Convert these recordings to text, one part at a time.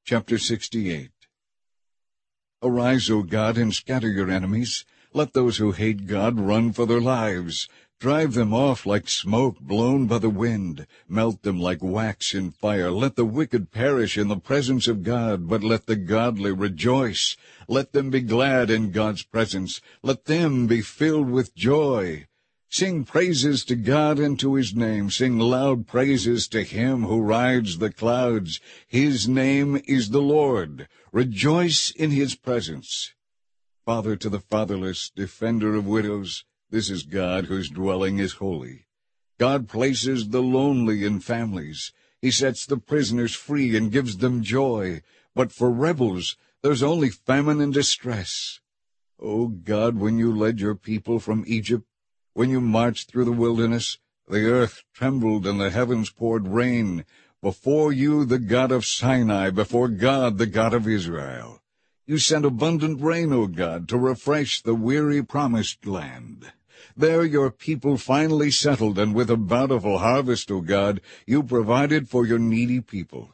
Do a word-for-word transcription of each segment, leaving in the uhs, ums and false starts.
Chapter sixty-eight. Arise, O God, and scatter your enemies. Let those who hate God run for their lives. Drive them off like smoke blown by the wind. Melt them like wax in fire. Let the wicked perish in the presence of God, but let the godly rejoice. Let them be glad in God's presence. Let them be filled with joy. Sing praises to God and to his name. Sing loud praises to him who rides the clouds. His name is the Lord. Rejoice in his presence. Father to the fatherless, defender of widows, this is God whose dwelling is holy. God places the lonely in families. He sets the prisoners free and gives them joy. But for rebels, there's only famine and distress. O God, when you led your people from Egypt, when you marched through the wilderness, the earth trembled and the heavens poured rain. Before you, the God of Sinai, before God, the God of Israel. You sent abundant rain, O God, to refresh the weary promised land. There your people finally settled, and with a bountiful harvest, O God, you provided for your needy people.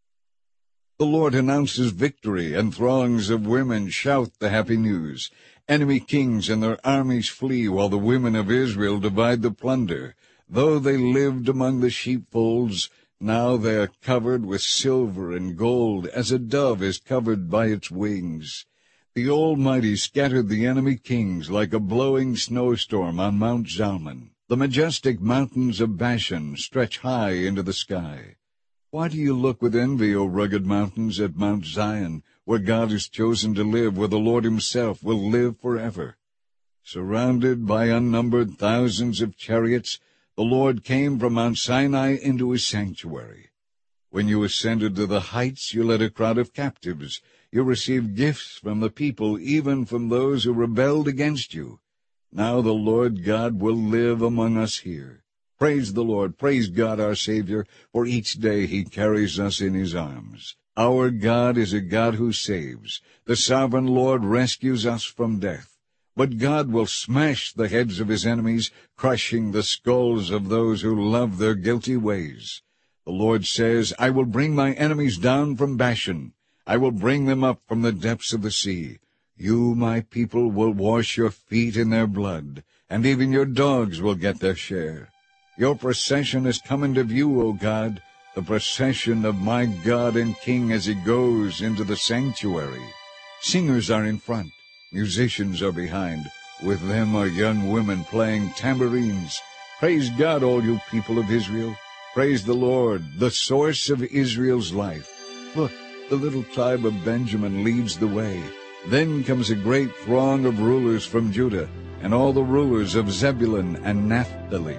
The Lord announces victory, and throngs of women shout the happy news. Enemy kings and their armies flee, while the women of Israel divide the plunder. Though they lived among the sheepfolds, now they are covered with silver and gold, as a dove is covered by its wings. The Almighty scattered the enemy kings like a blowing snowstorm on Mount Zalmon. The majestic mountains of Bashan stretch high into the sky. Why do you look with envy, O rugged mountains, at Mount Zion, where God has chosen to live, where the Lord himself will live forever? Surrounded by unnumbered thousands of chariots, the Lord came from Mount Sinai into his sanctuary. When you ascended to the heights, you led a crowd of captives. You received gifts from the people, even from those who rebelled against you. Now the Lord God will live among us here. Praise the Lord, praise God our Savior, for each day he carries us in his arms. Our God is a God who saves. The sovereign Lord rescues us from death. But God will smash the heads of his enemies, crushing the skulls of those who love their guilty ways. The Lord says, I will bring my enemies down from Bashan. I will bring them up from the depths of the sea. You, my people, will wash your feet in their blood, and even your dogs will get their share. Your procession has come into view, O God, the procession of my God and King as he goes into the sanctuary. Singers are in front, musicians are behind. With them are young women playing tambourines. Praise God, all you people of Israel. Praise the Lord, the source of Israel's life. Look, the little tribe of Benjamin leads the way. Then comes a great throng of rulers from Judah, and all the rulers of Zebulun and Naphtali.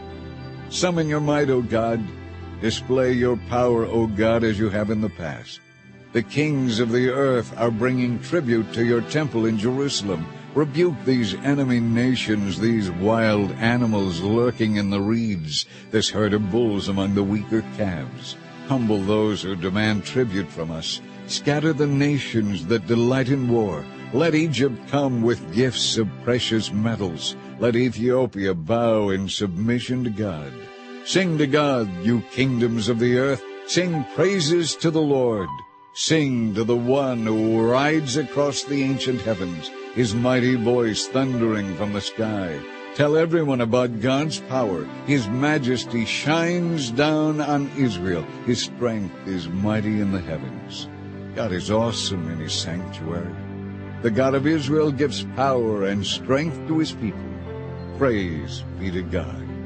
Summon your might, O God. Display your power, O God, as you have in the past. The kings of the earth are bringing tribute to your temple in Jerusalem. Rebuke these enemy nations, these wild animals lurking in the reeds, this herd of bulls among the weaker calves. Humble those who demand tribute from us. Scatter the nations that delight in war. Let Egypt come with gifts of precious metals. Let Ethiopia bow in submission to God. Sing to God, you kingdoms of the earth. Sing praises to the Lord. Sing to the one who rides across the ancient heavens, his mighty voice thundering from the sky. Tell everyone about God's power. His majesty shines down on Israel. His strength is mighty in the heavens. God is awesome in his sanctuary. The God of Israel gives power and strength to his people. Praise be to God.